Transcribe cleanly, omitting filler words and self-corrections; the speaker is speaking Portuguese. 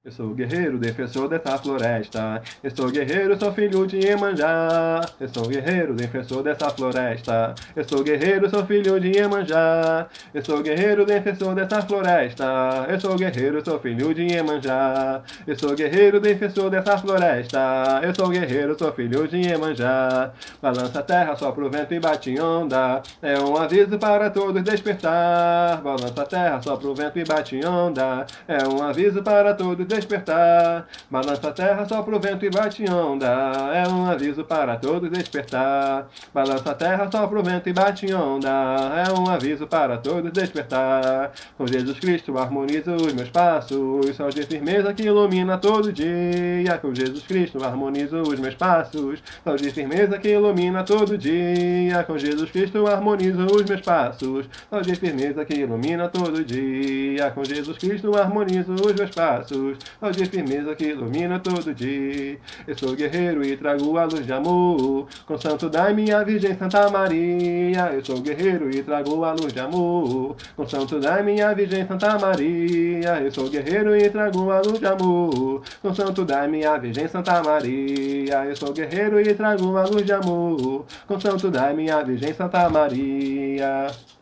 Eu sou guerreiro, defensor dessa floresta. Eu sou guerreiro, sou filho de Iemanjá. Eu sou guerreiro, defensor dessa floresta. Eu sou guerreiro, sou filho de Iemanjá. Eu sou guerreiro, defensor dessa floresta. Eu sou guerreiro, sou filho de Iemanjá. Eu sou guerreiro, defensor dessa floresta. Eu sou guerreiro, sou filho de Iemanjá. Balança a terra, sopra o vento e bate em onda. É um aviso para todos despertar. Balança a terra, sopra o vento e bate em onda. É um aviso para todos despertar. Balança a terra, sopra o vento e bate em onda. É um aviso para todos despertar. Balança a terra, sopra o vento e bate em onda. É um aviso para todos despertar. Com Jesus Cristo harmonizo os meus passos. Sol de firmeza que ilumina todo dia. Com Jesus Cristo harmonizo os meus passos. Sol de firmeza que ilumina todo dia. Com Jesus Cristo harmonizo os meus passos. Sol de firmeza que ilumina todo dia. Com Jesus Cristo harmonizo os meus passos. Sol de firmeza que ilumina todo dia. Eu sou guerreiro e trago a luz de amor. Com Santo Daime e a Virgem Santa Maria. Eu sou guerreiro e trago a luz de amor. Com Santo Daime e a Virgem Santa Maria. Eu sou guerreiro e trago a luz de amor. Com Santo Daime e a Virgem Santa Maria. Eu sou guerreiro e trago a luz de amor. Com Santo Daime e a Virgem Santa Maria.